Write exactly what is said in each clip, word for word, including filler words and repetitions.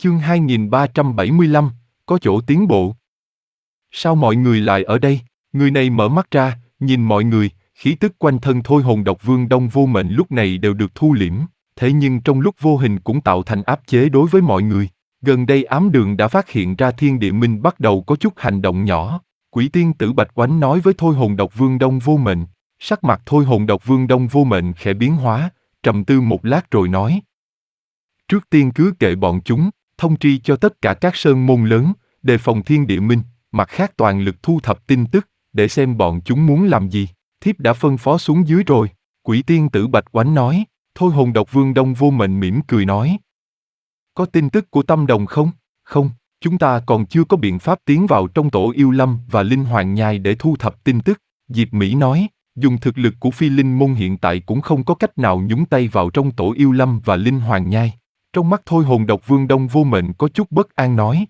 Chương hai nghìn ba trăm bảy mươi lăm, có chỗ tiến bộ. Sao mọi người lại ở đây? Người này mở mắt ra, nhìn mọi người, khí tức quanh thân Thôi Hồn Độc Vương Đông Vô Mệnh lúc này đều được thu liễm, thế nhưng trong lúc vô hình cũng tạo thành áp chế đối với mọi người. Gần đây ám đường đã phát hiện ra Thiên Địa Minh bắt đầu có chút hành động nhỏ. Quỷ tiên tử Bạch Oánh nói với Thôi Hồn Độc Vương Đông Vô Mệnh. Sắc mặt Thôi Hồn Độc Vương Đông Vô Mệnh khẽ biến hóa, trầm tư một lát rồi nói. Trước tiên cứ kệ bọn chúng, thông tri cho tất cả các sơn môn lớn, đề phòng Thiên Địa Minh, mặt khác toàn lực thu thập tin tức, để xem bọn chúng muốn làm gì. Thiếp đã phân phó xuống dưới rồi. Quỷ tiên tử Bạch Oánh nói. Thôi Hồn Độc Vương Đông Vô Mệnh mỉm cười nói. Có tin tức của Tâm Đồng không? Không, chúng ta còn chưa có biện pháp tiến vào trong tổ yêu lâm và linh hoàng nhai để thu thập tin tức. Diệp Mỹ nói, dùng thực lực của phi linh môn hiện tại cũng không có cách nào nhúng tay vào trong tổ yêu lâm và linh hoàng nhai. Trong mắt Thôi Hồn Độc Vương Đông Vô Mệnh có chút bất an nói.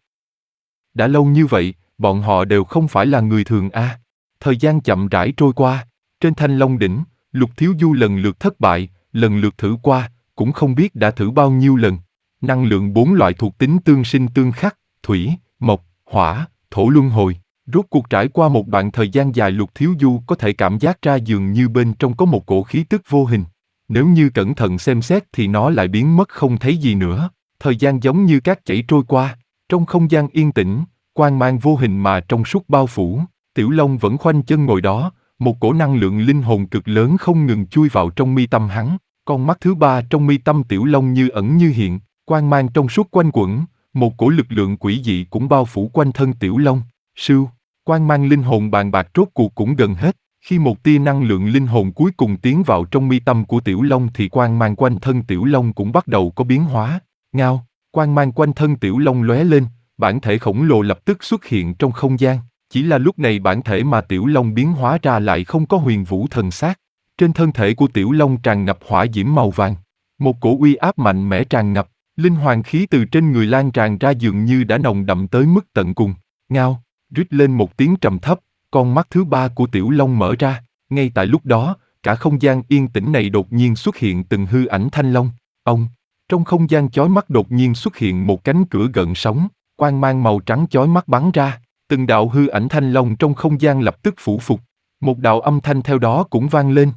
Đã lâu như vậy, bọn họ đều không phải là người thường a. À. Thời gian chậm rãi trôi qua, trên Thanh Long Đỉnh, Lục Thiếu Du lần lượt thất bại, lần lượt thử qua, cũng không biết đã thử bao nhiêu lần. Năng lượng bốn loại thuộc tính tương sinh tương khắc, thủy, mộc, hỏa, thổ luân hồi. Rốt cuộc trải qua một đoạn thời gian dài Lục Thiếu Du có thể cảm giác ra dường như bên trong có một cổ khí tức vô hình. Nếu như cẩn thận xem xét thì nó lại biến mất không thấy gì nữa. Thời gian giống như cát chảy trôi qua, trong không gian yên tĩnh, quang mang vô hình mà trong suốt bao phủ. Tiểu Long vẫn khoanh chân ngồi đó, một cổ năng lượng linh hồn cực lớn không ngừng chui vào trong mi tâm hắn. Con mắt thứ ba trong mi tâm Tiểu Long như ẩn như hiện, quang mang trong suốt quanh quẩn, một cổ lực lượng quỷ dị cũng bao phủ quanh thân Tiểu Long. Sưu, quang mang linh hồn bàn bạc rốt cuộc cũng gần hết. Khi một tia năng lượng linh hồn cuối cùng tiến vào trong mi tâm của Tiểu Long thì quang mang quanh thân Tiểu Long cũng bắt đầu có biến hóa. Ngao, quang mang quanh thân Tiểu Long lóe lên, bản thể khổng lồ lập tức xuất hiện trong không gian. Chỉ là lúc này bản thể mà Tiểu Long biến hóa ra lại không có huyền vũ thần sát. Trên thân thể của Tiểu Long tràn ngập hỏa diễm màu vàng. Một cổ uy áp mạnh mẽ tràn ngập, linh hoàng khí từ trên người lan tràn ra dường như đã nồng đậm tới mức tận cùng. Ngao, rít lên một tiếng trầm thấp, con mắt thứ ba của Tiểu Long mở ra. Ngay tại lúc đó, cả không gian yên tĩnh này đột nhiên xuất hiện từng hư ảnh thanh long. Ông, trong không gian chói mắt đột nhiên xuất hiện một cánh cửa gợn sóng, quang mang màu trắng chói mắt bắn ra. Từng đạo hư ảnh thanh long trong không gian lập tức phủ phục. Một đạo âm thanh theo đó cũng vang lên.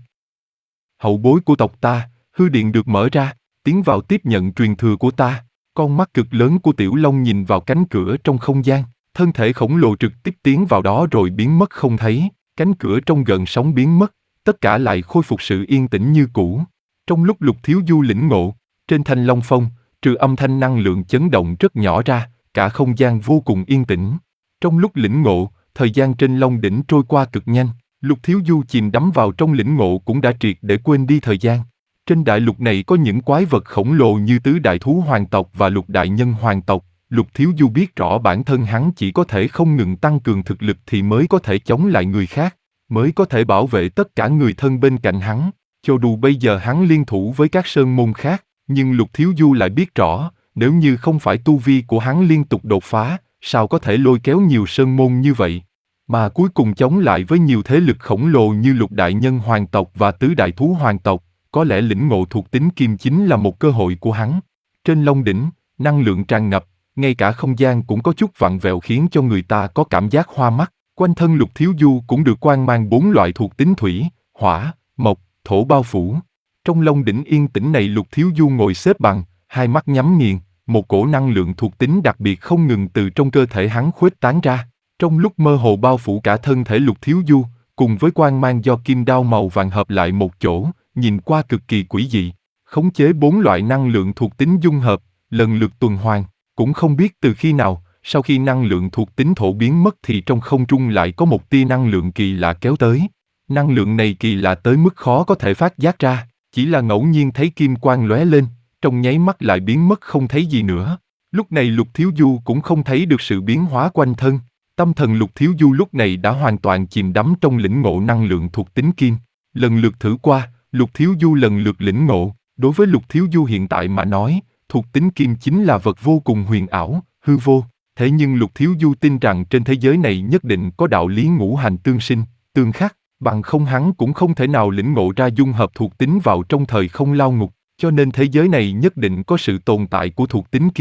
Hậu bối của tộc ta, hư điện được mở ra, tiến vào tiếp nhận truyền thừa của ta. Con mắt cực lớn của Tiểu Long nhìn vào cánh cửa trong không gian, thân thể khổng lồ trực tiếp tiến vào đó rồi biến mất không thấy. Cánh cửa trong gợn sóng biến mất, tất cả lại khôi phục sự yên tĩnh như cũ. Trong lúc Lục Thiếu Du lĩnh ngộ, trên Thanh Long Phong, trừ âm thanh năng lượng chấn động rất nhỏ ra, cả không gian vô cùng yên tĩnh. Trong lúc lĩnh ngộ, thời gian trên Long Đỉnh trôi qua cực nhanh, Lục Thiếu Du chìm đắm vào trong lĩnh ngộ cũng đã triệt để quên đi thời gian. Trên đại lục này có những quái vật khổng lồ như tứ đại thú hoàng tộc và lục đại nhân hoàng tộc. Lục Thiếu Du biết rõ bản thân hắn chỉ có thể không ngừng tăng cường thực lực thì mới có thể chống lại người khác, mới có thể bảo vệ tất cả người thân bên cạnh hắn. Cho dù bây giờ hắn liên thủ với các sơn môn khác, nhưng Lục Thiếu Du lại biết rõ, nếu như không phải tu vi của hắn liên tục đột phá, sao có thể lôi kéo nhiều sơn môn như vậy, mà cuối cùng chống lại với nhiều thế lực khổng lồ như lục đại nhân hoàng tộc và tứ đại thú hoàng tộc. Có lẽ lĩnh ngộ thuộc tính kim chính là một cơ hội của hắn. Trên Long Đỉnh, năng lượng tràn ngập, ngay cả không gian cũng có chút vặn vẹo khiến cho người ta có cảm giác hoa mắt. Quanh thân Lục Thiếu Du cũng được quang mang bốn loại thuộc tính thủy, hỏa, mộc, thổ bao phủ. Trong Long Đỉnh yên tĩnh này Lục Thiếu Du ngồi xếp bằng, hai mắt nhắm nghiền, một cổ năng lượng thuộc tính đặc biệt không ngừng từ trong cơ thể hắn khuếch tán ra. Trong lúc mơ hồ bao phủ cả thân thể Lục Thiếu Du, cùng với quang mang do kim đao màu vàng hợp lại một chỗ, nhìn qua cực kỳ quỷ dị. Khống chế bốn loại năng lượng thuộc tính dung hợp, lần lượt tuần hoàn, cũng không biết từ khi nào, sau khi năng lượng thuộc tính thổ biến mất thì trong không trung lại có một tia năng lượng kỳ lạ kéo tới. Năng lượng này kỳ lạ tới mức khó có thể phát giác ra, chỉ là ngẫu nhiên thấy kim quang lóe lên, trong nháy mắt lại biến mất không thấy gì nữa. Lúc này Lục Thiếu Du cũng không thấy được sự biến hóa quanh thân. Tâm thần Lục Thiếu Du lúc này đã hoàn toàn chìm đắm trong lĩnh ngộ năng lượng thuộc tính kim. Lần lượt thử qua, Lục Thiếu Du lần lượt lĩnh ngộ. Đối với Lục Thiếu Du hiện tại mà nói, thuộc tính kim chính là vật vô cùng huyền ảo, hư vô. Thế nhưng Lục Thiếu Du tin rằng trên thế giới này nhất định có đạo lý ngũ hành tương sinh, tương khắc, bằng không hắn cũng không thể nào lĩnh ngộ ra dung hợp thuộc tính vào trong thời không lao ngục. Cho nên thế giới này nhất định có sự tồn tại của thuộc tính kim.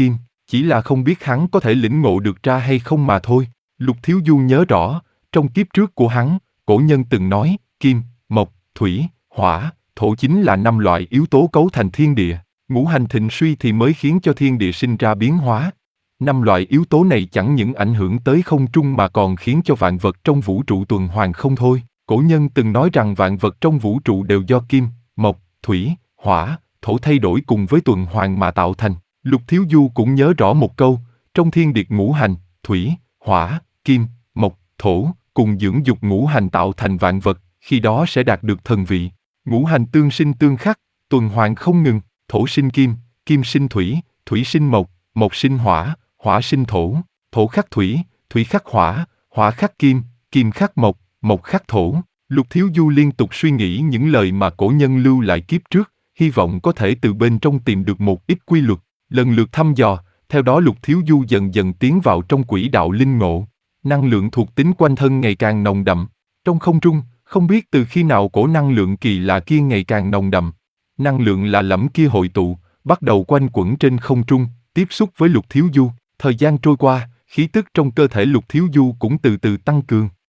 Chỉ là không biết hắn có thể lĩnh ngộ được ra hay không mà thôi. Lục Thiếu Du nhớ rõ, trong kiếp trước của hắn, cổ nhân từng nói, kim, mộc, thủy, hỏa, thổ chính là năm loại yếu tố cấu thành thiên địa. Ngũ hành thịnh suy thì mới khiến cho thiên địa sinh ra biến hóa. Năm loại yếu tố này chẳng những ảnh hưởng tới không trung mà còn khiến cho vạn vật trong vũ trụ tuần hoàn không thôi. Cổ nhân từng nói rằng vạn vật trong vũ trụ đều do kim, mộc, thủy, hỏa, thổ thay đổi cùng với tuần hoàn mà tạo thành. Lục Thiếu Du cũng nhớ rõ một câu, trong thiên điệt ngũ hành, thủy, hỏa, kim, mộc, thổ, cùng dưỡng dục ngũ hành tạo thành vạn vật, khi đó sẽ đạt được thần vị. Ngũ hành tương sinh tương khắc, tuần hoàn không ngừng, thổ sinh kim, kim sinh thủy, thủy sinh mộc, mộc sinh hỏa, hỏa sinh thổ, thổ khắc thủy, thủy khắc hỏa, hỏa khắc kim, kim khắc mộc, mộc khắc thổ. Lục Thiếu Du liên tục suy nghĩ những lời mà cổ nhân lưu lại kiếp trước, hy vọng có thể từ bên trong tìm được một ít quy luật, lần lượt thăm dò, theo đó Lục Thiếu Du dần dần tiến vào trong quỹ đạo linh ngộ. Năng lượng thuộc tính quanh thân ngày càng nồng đậm. Trong không trung, không biết từ khi nào cổ năng lượng kỳ lạ kia ngày càng nồng đậm. Năng lượng lạ lẫm kia hội tụ, bắt đầu quanh quẩn trên không trung, tiếp xúc với Lục Thiếu Du. Thời gian trôi qua, khí tức trong cơ thể Lục Thiếu Du cũng từ từ tăng cường.